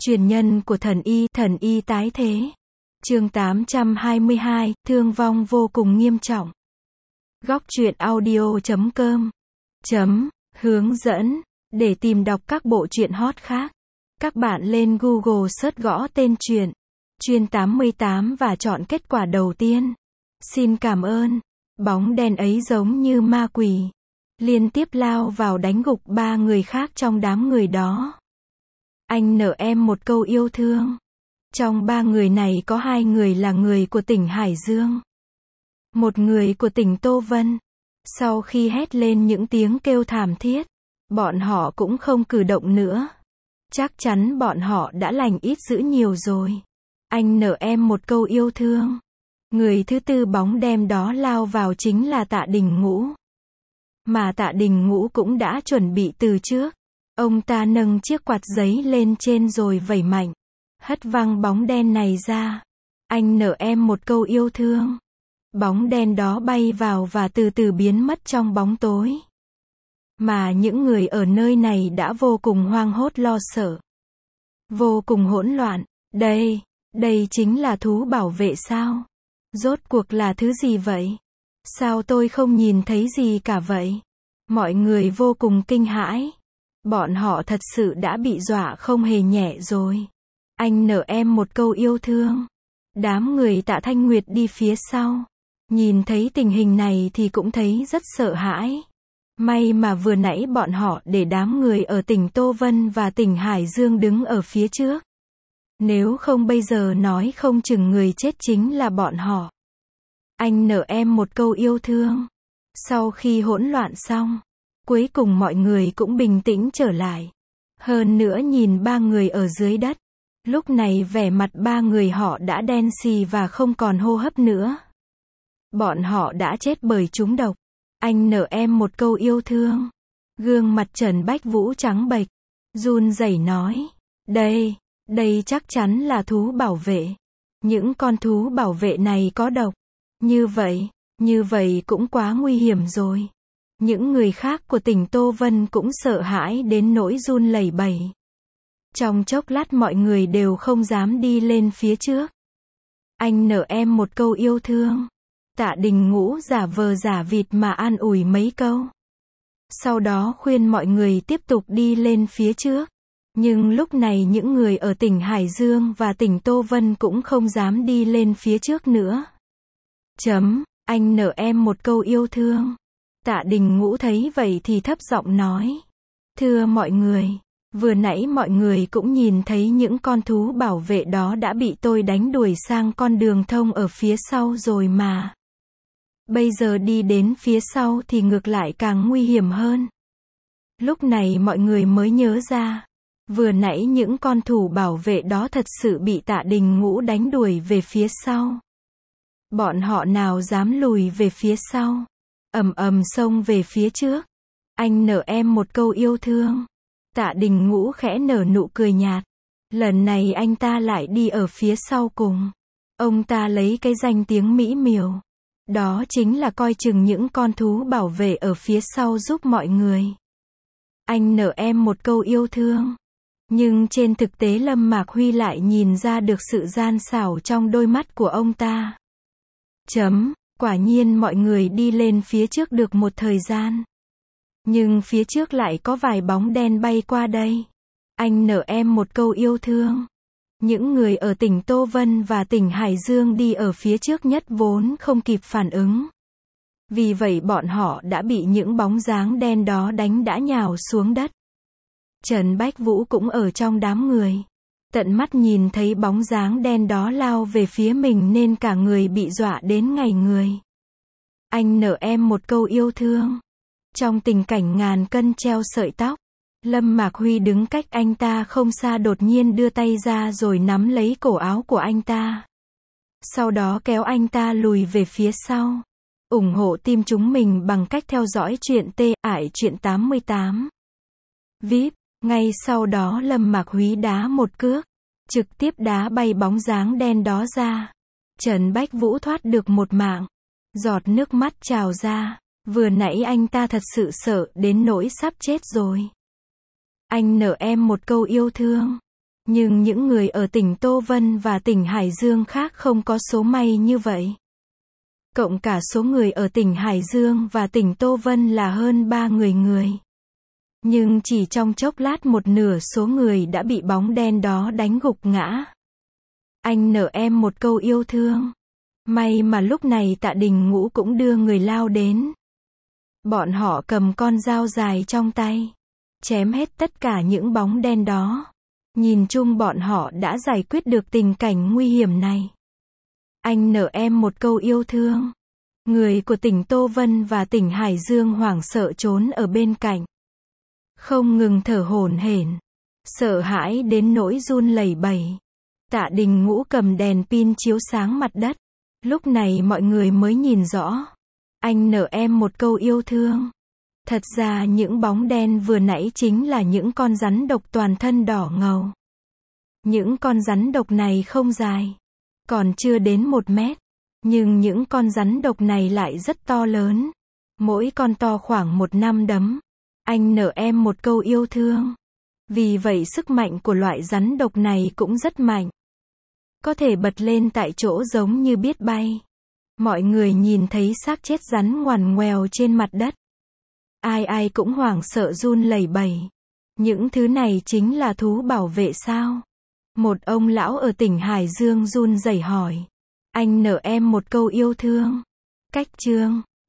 Truyền nhân của thần y tái thế. Chương 822, thương vong vô cùng nghiêm trọng. Góc truyện audio.com Hướng dẫn. Để tìm đọc các bộ truyện hot khác, các bạn lên Google search gõ tên truyện Chuyên 88 và chọn kết quả đầu tiên. Xin cảm ơn. Bóng đen ấy giống như ma quỷ, liên tiếp lao vào đánh gục 3 người khác trong đám người đó. Anh nợ em một câu yêu thương. Trong 3 người này có 2 người là người của tỉnh Hải Dương, một người của tỉnh Tô Vân. Sau khi hét lên những tiếng kêu thảm thiết, bọn họ cũng không cử động nữa. Chắc chắn bọn họ đã lành ít dữ nhiều rồi. Anh nợ em một câu yêu thương. Người thứ tư bóng đen đó lao vào chính là Tạ Đình Ngũ. Mà Tạ Đình Ngũ cũng đã chuẩn bị từ trước. Ông ta nâng chiếc quạt giấy lên trên rồi vẩy mạnh, hất văng bóng đen này ra. Anh nợ em một câu yêu thương. Bóng đen đó bay vào và từ từ biến mất trong bóng tối. Mà những người ở nơi này đã vô cùng hoang hốt lo sợ, vô cùng hỗn loạn. Đây chính là thú bảo vệ sao? Rốt cuộc là thứ gì vậy? Sao tôi không nhìn thấy gì cả vậy? Mọi người vô cùng kinh hãi. Bọn họ thật sự đã bị dọa không hề nhẹ rồi. Anh nợ em một câu yêu thương. Đám người Tạ Thanh Nguyệt đi phía sau, nhìn thấy tình hình này thì cũng thấy rất sợ hãi. May mà vừa nãy bọn họ để đám người ở tỉnh Tô Vân và tỉnh Hải Dương đứng ở phía trước. Nếu không bây giờ nói không chừng người chết chính là bọn họ. Anh nợ em một câu yêu thương. Sau khi hỗn loạn xong, cuối cùng mọi người cũng bình tĩnh trở lại. Hơn nữa nhìn 3 người ở dưới đất. Lúc này vẻ mặt 3 người họ đã đen xì và không còn hô hấp nữa. Bọn họ đã chết bởi trúng độc. Anh nợ em một câu yêu thương. Gương mặt Trần Bách Vũ trắng bệch, run rẩy nói. Đây chắc chắn là thú bảo vệ. Những con thú bảo vệ này có độc. Như vậy cũng quá nguy hiểm rồi. Những người khác của tỉnh Tô Vân cũng sợ hãi đến nỗi run lẩy bẩy. Trong chốc lát mọi người đều không dám đi lên phía trước. Anh nợ em một câu yêu thương. Tạ Đình Ngũ giả vờ giả vịt mà an ủi mấy câu. Sau đó khuyên mọi người tiếp tục đi lên phía trước. Nhưng lúc này những người ở tỉnh Hải Dương và tỉnh Tô Vân cũng không dám đi lên phía trước nữa. Anh nợ em một câu yêu thương. Tạ Đình Ngũ thấy vậy thì thấp giọng nói. Thưa mọi người, vừa nãy mọi người cũng nhìn thấy những con thú bảo vệ đó đã bị tôi đánh đuổi sang con đường thông ở phía sau rồi mà. Bây giờ đi đến phía sau thì ngược lại càng nguy hiểm hơn. Lúc này mọi người mới nhớ ra, vừa nãy những con thú bảo vệ đó thật sự bị Tạ Đình Ngũ đánh đuổi về phía sau. Bọn họ nào dám lùi về phía sau, ầm xông về phía trước. Anh nợ em một câu yêu thương. Tạ Đình Ngũ khẽ nở nụ cười nhạt. Lần này anh ta lại đi ở phía sau cùng. Ông ta lấy cái danh tiếng mỹ miều. Đó chính là coi chừng những con thú bảo vệ ở phía sau giúp mọi người. Anh nợ em một câu yêu thương. Nhưng trên thực tế Lâm Mạc Huy lại nhìn ra được sự gian xảo trong đôi mắt của ông ta. Quả nhiên mọi người đi lên phía trước được một thời gian. Nhưng phía trước lại có vài bóng đen bay qua đây. Anh nợ em một câu yêu thương. Những người ở tỉnh Tô Vân và tỉnh Hải Dương đi ở phía trước nhất vốn không kịp phản ứng. Vì vậy bọn họ đã bị những bóng dáng đen đó đánh đã nhào xuống đất. Trần Bách Vũ cũng ở trong đám người. Tận mắt nhìn thấy bóng dáng đen đó lao về phía mình nên cả người bị dọa đến ngây người. Anh nợ em một câu yêu thương. Trong tình cảnh ngàn cân treo sợi tóc, Lâm Mạc Huy đứng cách anh ta không xa đột nhiên đưa tay ra rồi nắm lấy cổ áo của anh ta. Sau đó kéo anh ta lùi về phía sau. Ủng hộ team chúng mình bằng cách theo dõi truyện Truyện 88. VIP. Ngay sau đó Lâm Mạc Huy đá một cước, trực tiếp đá bay bóng dáng đen đó ra. Trần Bách Vũ thoát được một mạng. Giọt nước mắt trào ra. Vừa nãy anh ta thật sự sợ đến nỗi sắp chết rồi. Anh nợ em một câu yêu thương. Nhưng những người ở tỉnh Tô Vân và tỉnh Hải Dương khác không có số may như vậy. Cộng cả số người ở tỉnh Hải Dương và tỉnh Tô Vân là hơn 30 người. Nhưng chỉ trong chốc lát một nửa số người đã bị bóng đen đó đánh gục ngã. Anh nợ em một câu yêu thương. May mà lúc này Tạ Đình Ngũ cũng đưa người lao đến. Bọn họ cầm con dao dài trong tay, chém hết tất cả những bóng đen đó. Nhìn chung bọn họ đã giải quyết được tình cảnh nguy hiểm này. Anh nợ em một câu yêu thương. Người của tỉnh Tô Vân và tỉnh Hải Dương hoảng sợ trốn ở bên cạnh. Không ngừng thở hổn hển, sợ hãi đến nỗi run lẩy bẩy. Tạ Đình Ngũ cầm đèn pin chiếu sáng mặt đất. Lúc này mọi người mới nhìn rõ. Anh nợ em một câu yêu thương. Thật ra những bóng đen vừa nãy chính là những con rắn độc toàn thân đỏ ngầu. Những con rắn độc này không dài, còn chưa đến 1 mét. Nhưng những con rắn độc này lại rất to lớn. Mỗi con to khoảng 1 nắm đấm. Anh nợ em một câu yêu thương. Vì vậy sức mạnh của loại rắn độc này cũng rất mạnh. Có thể bật lên tại chỗ giống như biết bay. Mọi người nhìn thấy xác chết rắn ngoằn ngoèo trên mặt đất. Ai ai cũng hoảng sợ run lẩy bẩy. Những thứ này chính là thú bảo vệ sao? Một ông lão ở tỉnh Hải Dương run rẩy hỏi. Anh nợ em một câu yêu thương. Cách chương